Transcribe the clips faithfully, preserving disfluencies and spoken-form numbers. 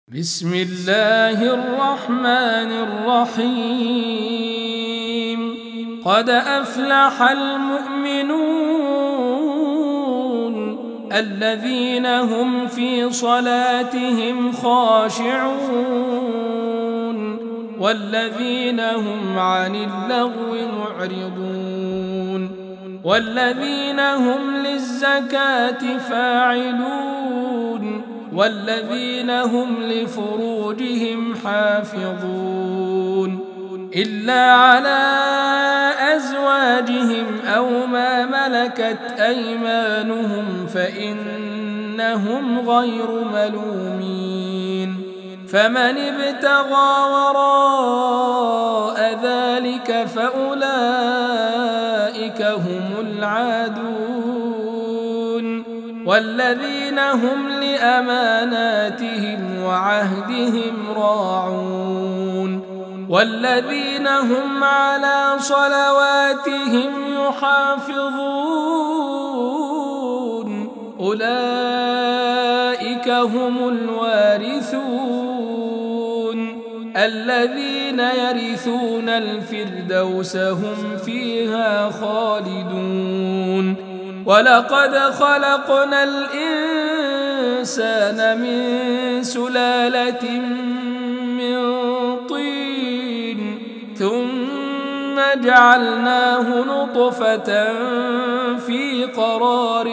بسم الله الرحمن الرحيم قد أفلح المؤمنون الذين هم في صلاتهم خاشعون والذين هم عن اللغو معرضون والذين هم للزكاة فاعلون والذين هم لفروجهم حافظون إلا على أزواجهم أو ما ملكت أيمانهم فإنهم غير ملومين فمن ابتغى وراء ذلك فأولئك هم العادون والذين هم لأماناتهم وعهدهم راعون والذين هم على صلواتهم يحافظون أولئك هم الوارثون الذين يرثون الفردوس هم فيها خالدون ولقد خلقنا الإنسان من سلالة من طين ثم جعلناه نطفة في قرار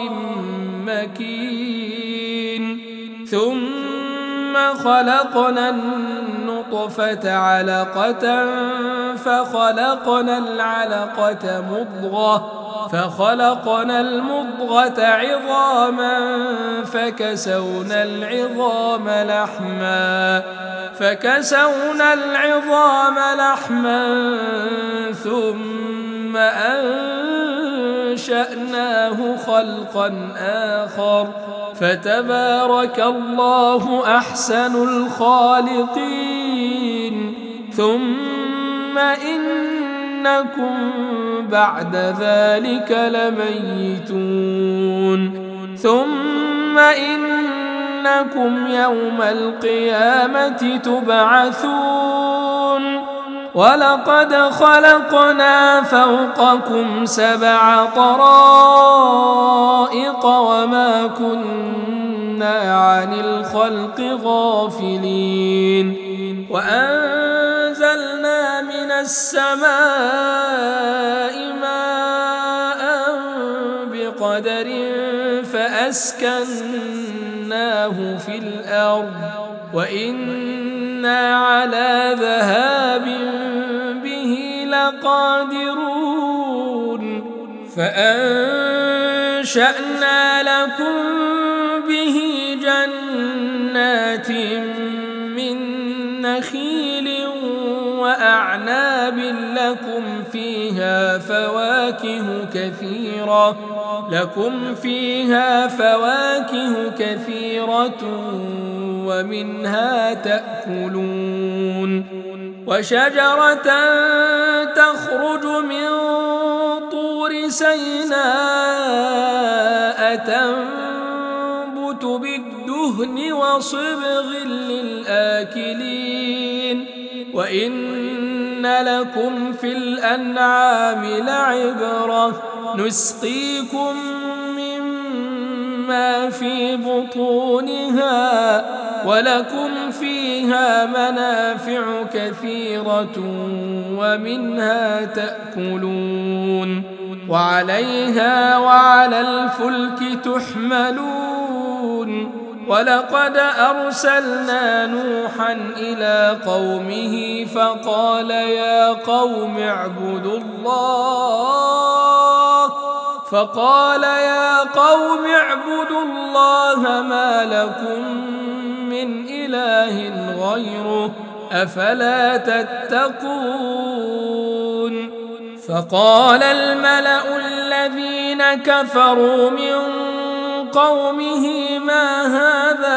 مكين ثم خلقنا النطفة علقة فخلقنا العلقة مضغة فخلقنا المضغة عظاما فكسونا العظام لحما فكسونا العظام لحما ثم أنشأناه خلقا آخر فتبارك الله أحسن الخالقين ثم إنكم بعد ذلك لميتون ثم إنكم يوم القيامة تبعثون ولقد خلقنا فوقكم سبع طرائق وما كنا عن الخلق غافلين وأنزلنا من السماء ماء بقدر فأسكناه في الأرض وإنا على ذهاب به لقادرون فأنشأنا لكم به جنات من نخيل وأعناب لكم فيها فواكه كثيرة لكم فيها فواكه كثيرة ومنها تأكلون وشجرة تخرج من طور سيناء تنبت بالدهن وصبغ للآكلين وإن لكم في الأنعام لعبرة نسقيكم مما في بطونها ولكم فيها منافع كثيرة ومنها تأكلون وعليها وعلى الفلك تحملون ولقد أرسلنا نوحا إلى قومه فقال يا قوم اعبدوا الله فقال يا قوم اعبدوا الله ما لكم من إله غيره أفلا تتقون فقال الملأ الذين كفروا من قومه ما هذا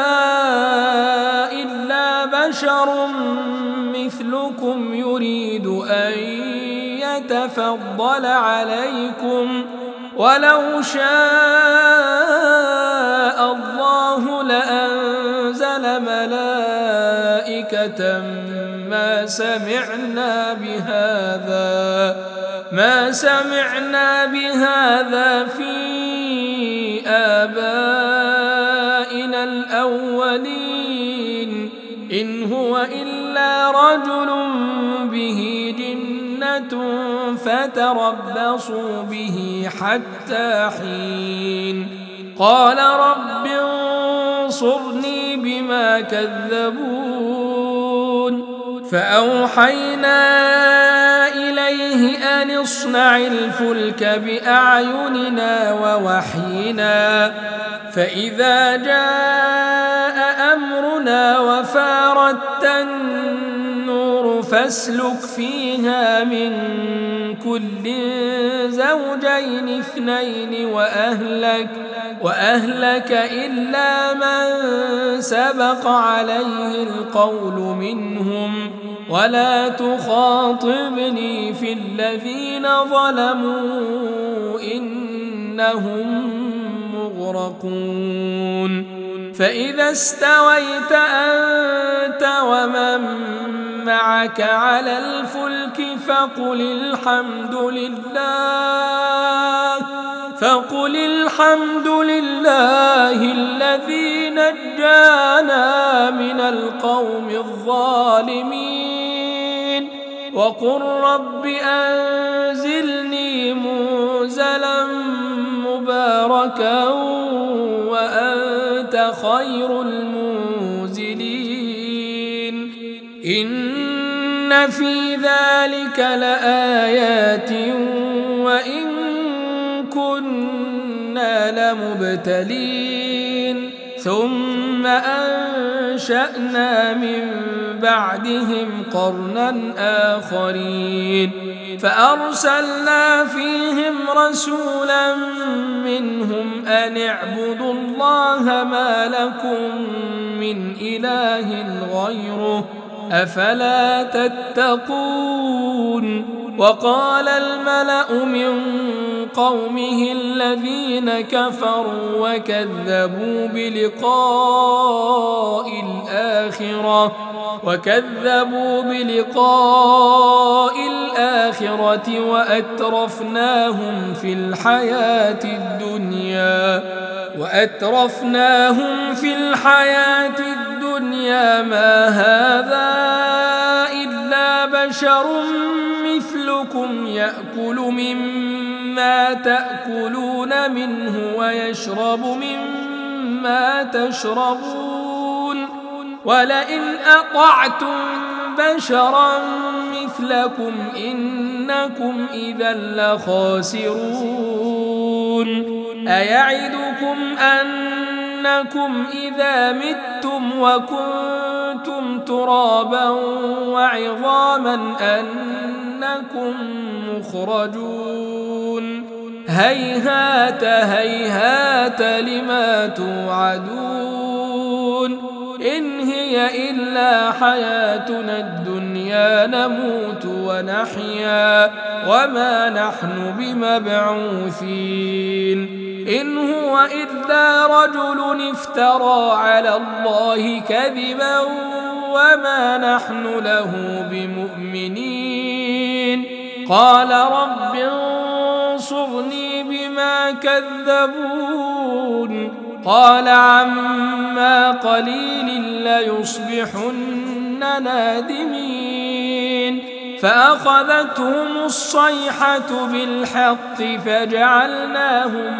إلا بشر مثلكم يريد أن يتفضل عليكم ولو شاء الله لأنزل ملائكة ملائكة ما سمعنا بهذا ما سمعنا بهذا في آبائنا الأولين إن هو إلا رجل به جنة فتربصوا به حتى حين قال رب انصرني بما كذبون فأوحينا إليه أن اصنع الفلك بأعيننا ووحينا فإذا جاء أمرنا وفارت النور فاسلك فيها من كل زوجين اثنين وأهلك وأهلك إلا من سبق عليه القول منهم ولا تخاطبني في الذين ظلموا إنهم مغرقون فإذا استويت أنت ومن معك على الفلك فقل الحمد لله فقل الحمد لله الذي نجانا من القوم الظالمين وقل رب أنزلني منزلا مباركا وأنت خير المنزلين إن في ذلك لآيات وإن كنا لمبتلين ثم أنشأنا من بعدهم قرنا آخرين فأرسلنا فيهم رسولا منهم أن اعبدوا الله ما لكم من إله غيره أفلا تتقون وقال الملأ من قومه الذين كفروا وكذبوا بلقاء الآخرة وكذبوا بلقاء الآخرة وأترفناهم في الحياة الدنيا وأترفناهم في الحياة الدنيا ما هذا إلا بشر مثلكم يأكل مما تأكلون منه ويشرب مما تشربون ولئن أطعتم بشرا مثلكم إنكم إذا لخاسرون أيعدكم أنكم إذا متم وكنتم ترابا وعظاما أنكم مخرجون هيهات هيهات لما توعدون إن هي إلا حياتنا الدنيا نموت ونحيا وما نحن بمبعوثين إن هو إلا رجل افترى على الله كذبا وما نحن له بمؤمنين قال رب انصرني بما كذبون قال عما قليل ليصبحن نادمين فأخذتهم الصيحة بالحق فجعلناهم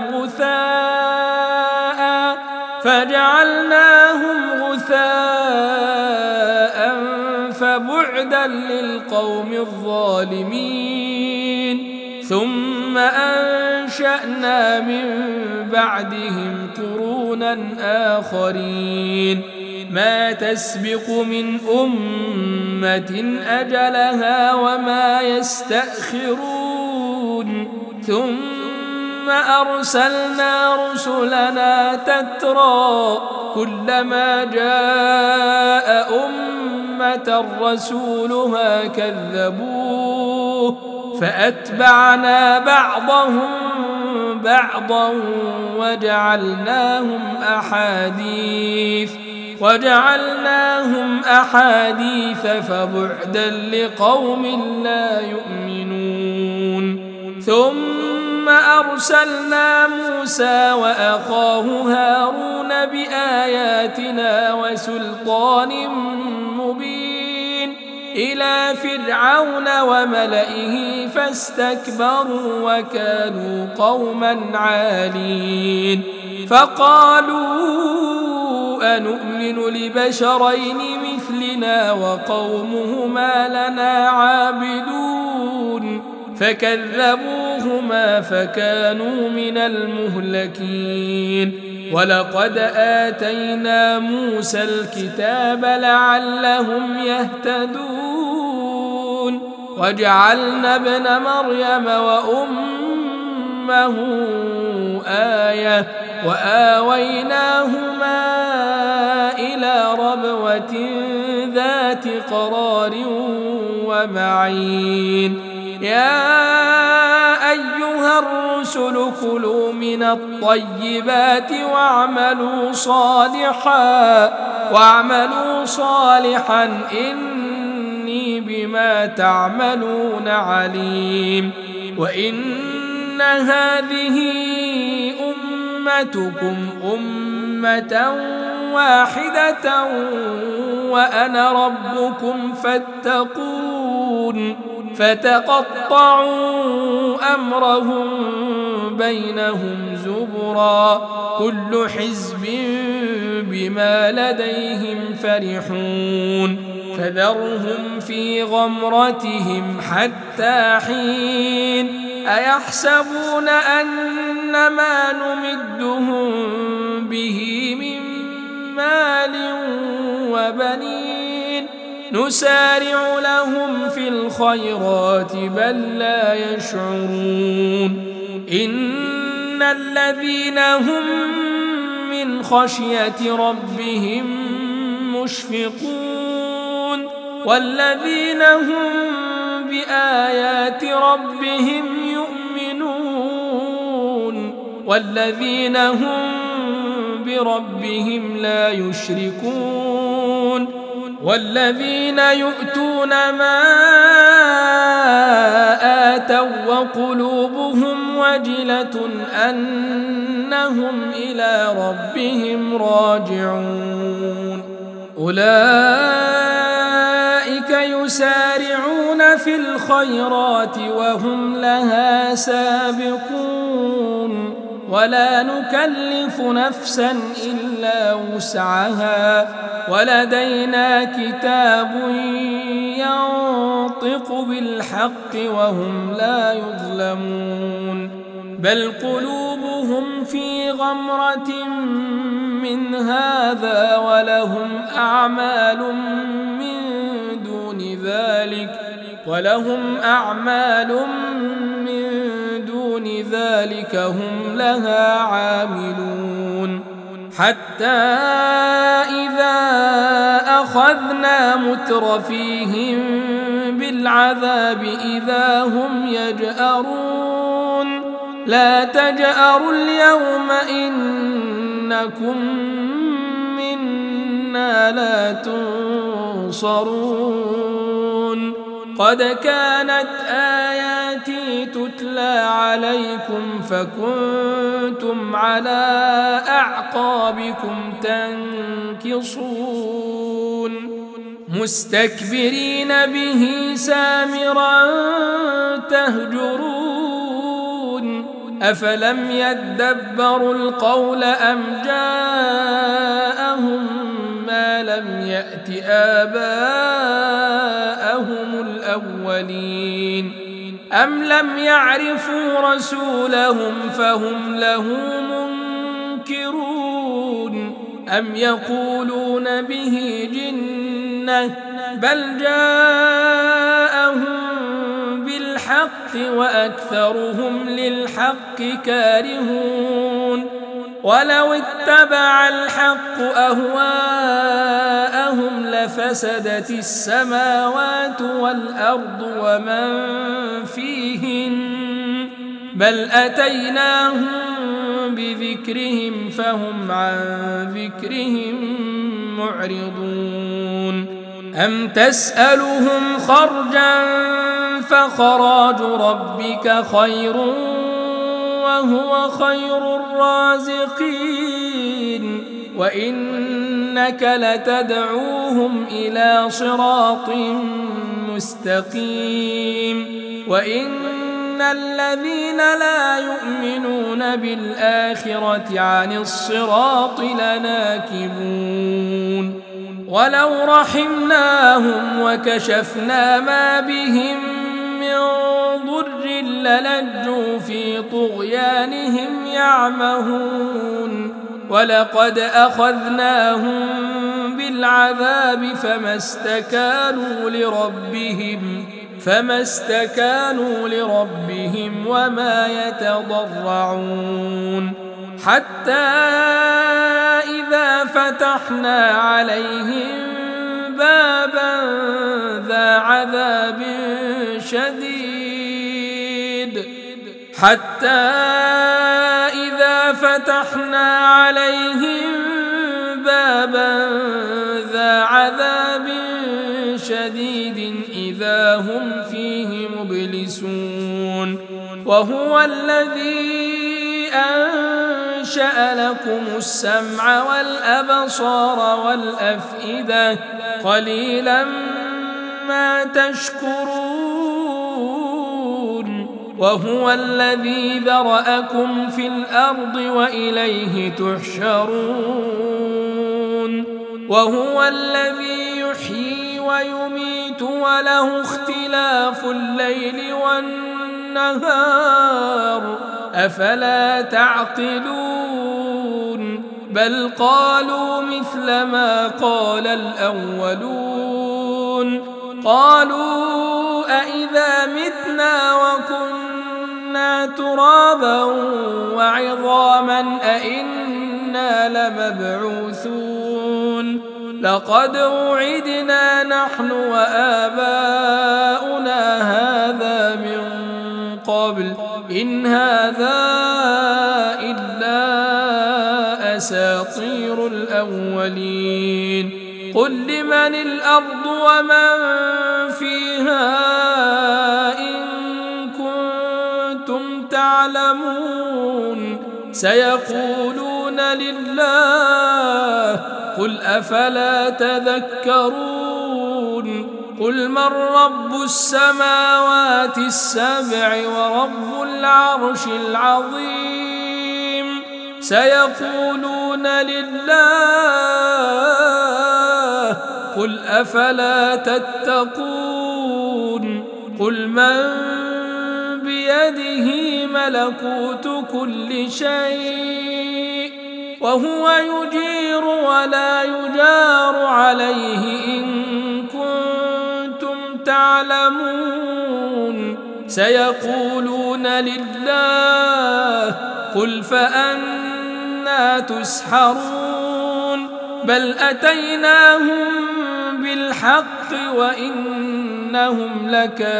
غثاء فجعلناهم غثاء فبعدا للقوم الظالمين ثم أنشأنا من بعدهم قرونا آخرين ما تسبق من أمة أجلها وما يستأخرون ثم أرسلنا رسلنا تترى كلما جاء أمة رسولها كذبوه فأتبعنا بعضهم بعضا وجعلناهم أحاديث وجعلناهم أحاديث فبعدا لقوم لا يؤمنون ثم أرسلنا موسى وأخاه هارون بآياتنا وسلطان مبين إلى فرعون وملئه فاستكبروا وكانوا قوما عالين فقالوا أنؤمن لبشرين مثلنا وقومهما لنا عابدون فكذبوهما فكانوا من المهلكين ولقد آتينا موسى الكتاب لعلهم يهتدون وجعلنا ابن مريم وأمه آية وآويناهما إلى ربوة ذات قرار ومعين يا أيها الرسل كلوا من الطيبات واعملوا صالحا واعملوا صالحا إني بما تعملون عليم وإن هذه أمتكم أمة واحدة وأنا ربكم فاتقون فتقطعوا أمرهم بينهم زبرا كل حزب بما لديهم فرحون فذرهم في غمرتهم حتى حين أيحسبون أن ما نمدهم به من مال وبنين نسارع لهم في الخيرات بل لا يشعرون إن الذين هم من خشية ربهم مشفقون والذين هم بآيات ربهم يؤمنون والذين هم بربهم لا يشركون والذين يؤتون ما آتوا وقلوبهم وجلة أنهم إلى ربهم راجعون أولئك يسارعون في الخيرات وهم لها سابقون ولا نكلف نفسا إلا وسعها ولدينا كتاب ينطق بالحق وهم لا يظلمون بل قلوبهم في غمرة من هذا ولهم أعمال من دون ذلك ولهم أعمال من دون ذلك هم لها عاملون حتى إذا أخذنا مترفيهم بالعذاب إذا هم يجأرون لا تجأروا اليوم إنكم منا لا تنصرون قد كانت آياتي تتلى عليكم فكنتم على أعقابكم تنكصون مستكبرين به سامرا تهجرون أفلم يدبروا القول أم جاءهم ما لم يأت آباءهم الأولين أم لم يعرفوا رسولهم فهم له منكرون أم يقولون به جنة بل جاءهم بالحق وأكثرهم للحق كارهون ولو اتبع الحق أهواءهم لفسدت السماوات والأرض ومن فيهن بل أتيناهم بذكرهم فهم عن ذكرهم معرضون أم تسألهم خرجا فخراج ربك خير وهو خير الرازقين وإنك لتدعوهم إلى صراط مستقيم وإن الذين لا يؤمنون بالآخرة عن الصراط لناكبون ولو رحمناهم وكشفنا ما بهم من ضر للجوا في طغيانهم يعمهون ولقد أخذناهم بالعذاب فما استكانوا لربهم فما استكانوا لربهم وما يتضرعون حتى إذا فتحنا عليهم بابا ذا عذاب شديد حتى إذا فتحنا عليهم بابا ذا عذاب شديد إذا هم فيه مبلسون وهو الذي أنشأ لكم السمع والأبصار والأفئدة قليلا ما تشكرون وهو الذي ذرأكم في الأرض وإليه تحشرون وهو الذي يحيي ويميت وله اختلاف الليل والنهار أفلا تعقلون بل قالوا مثل ما قال الأولون قالوا أئذا متنا وكنا ترابا وعظاما أئنا لمبعوثون لقد وعدنا نحن وآباؤنا هذا من قبل إن هذا إلا أساطير الأولين قل لمن الأرض ومن فيها إن كنتم تعلمون سيقولون لله قل أفلا تذكرون قل من رب السماوات السبع ورب العرش العظيم سيقولون لله قل أفلا تتقون قل من بيده ملكوت كل شيء وهو يجير ولا يجار عليه إن كنتم تعلمون سيقولون لله قل فأنى تسحرون بل أتيناهم بالحق وإنهم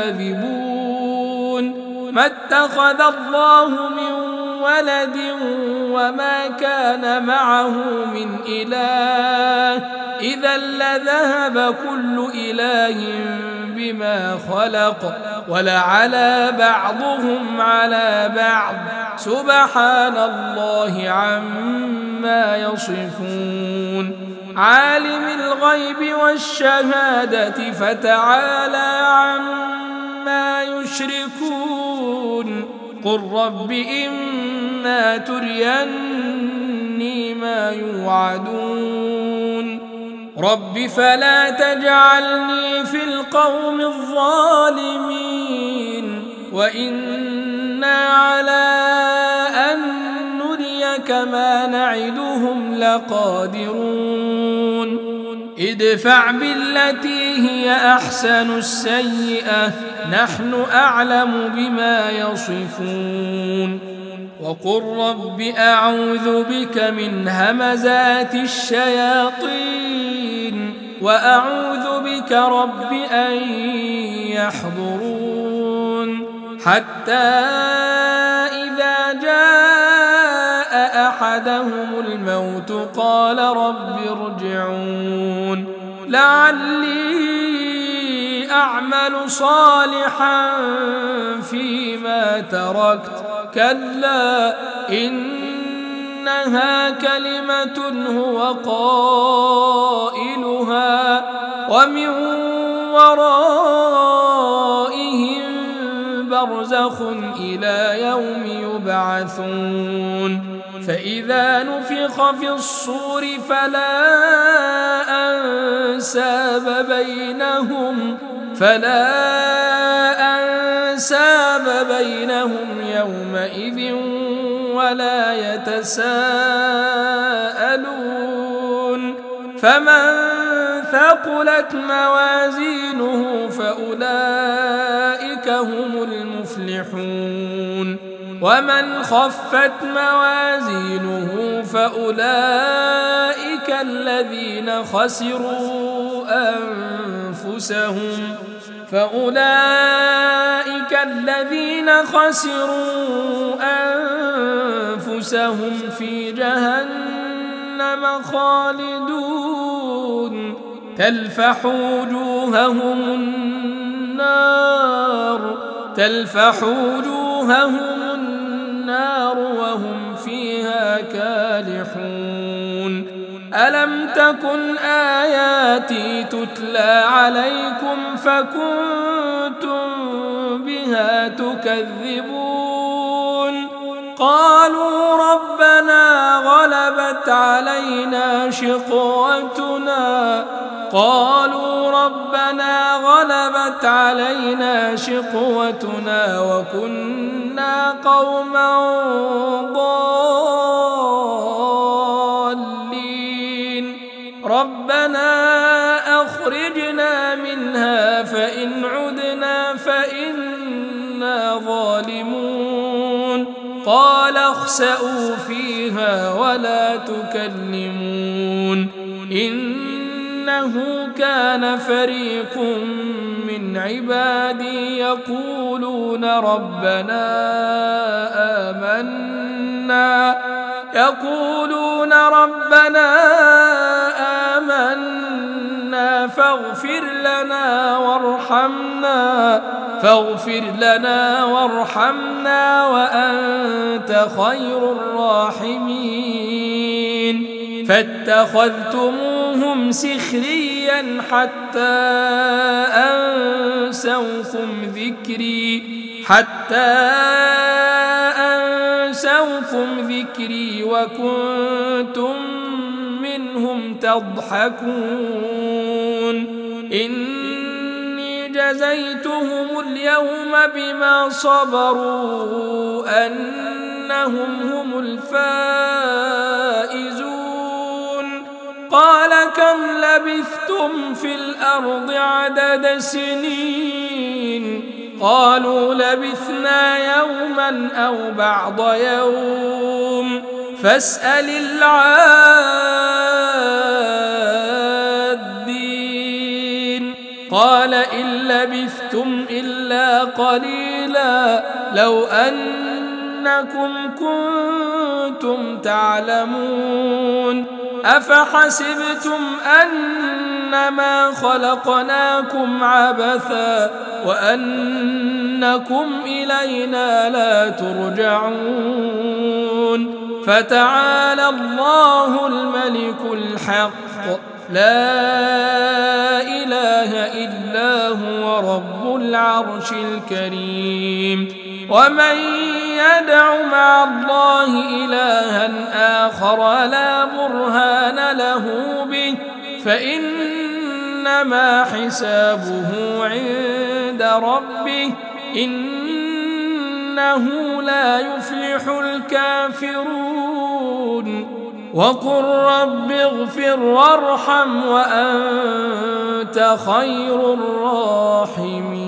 لكاذبون ما اتخذ الله من ولد وما كان معه من إله إذا لذهب كل إله بما خلق ولعلى بعضهم على بعض سبحان الله عما يصفون عالم الغيب والشهادة فتعالى عما يشركون قل رب إما تريني ما يوعدون رب فلا تجعلني في القوم الظالمين وإنا على أن نريك ما نعدهم لقادرون ادفع بالتي هي أحسن السيئة نحن أعلم بما يصفون وقل رب أعوذ بك من همزات الشياطين وأعوذ بك رب أن يحضرون حتى إذا جاء أحد أحدهم الموت قال رب ارجعون لعلي أعمل صالحا فيما تركت كلا إنها كلمة هو قائلها ومن ورائهم برزخ إلى يوم يبعثون فإذا نفخ في الصور فلا أنساب بينهم فلا أنساب بينهم يومئذ ولا يتساءلون فمن ثقلت موازينه فأولئك هم المفلحون ومن خفت موازينه فأولئك الذين خسروا أنفسهم فأولئك الذين خسروا أنفسهم في جهنم خالدون تلفح وجوههم النار تلفح وجوههم النار وهم فيها كالحون ألم تكن آياتي تتلى عليكم فكنتم بها تكذبون قالوا ربنا غلبت علينا شقوتنا قالوا ربنا غلبت علينا شقوتنا وكنا قوما ضالين ربنا أخرجنا منها فإن عدنا فإنا ظالمون قال اخسئوا فيها ولا تكلمون إنه كان فريق من عبادي يقولون ربنا آمنا يقولون ربنا آمنا فاغفر لنا وارحمنا فاغفر لنا وارحمنا وأنت خير الراحمين فاتخذتموهم سخريا حتى أنسوكم ذكري حتى أنسوكم ذكري وكنتم منهم تضحكون إني جزيتهم اليوم بما صبروا أنهم هم الفائزون قال كم لبثتم في الأرض عدد سنين قالوا لبثنا يوما أو بعض يوم فاسأل العادين قال إن لبثتم إلا قليلا لو أنكم كنتم تعلمون أفحسبتم أنما خلقناكم عبثا وأنكم إلينا لا ترجعون فتعالى الله الملك الحق لا إله إلا هو رب العرش الكريم ومن يدع مع الله إلها آخر لا برهان له به فإنما حسابه عند ربه إنه لا يفلح الكافرون وقل رب اغفر وارحم وأنت خير الراحمين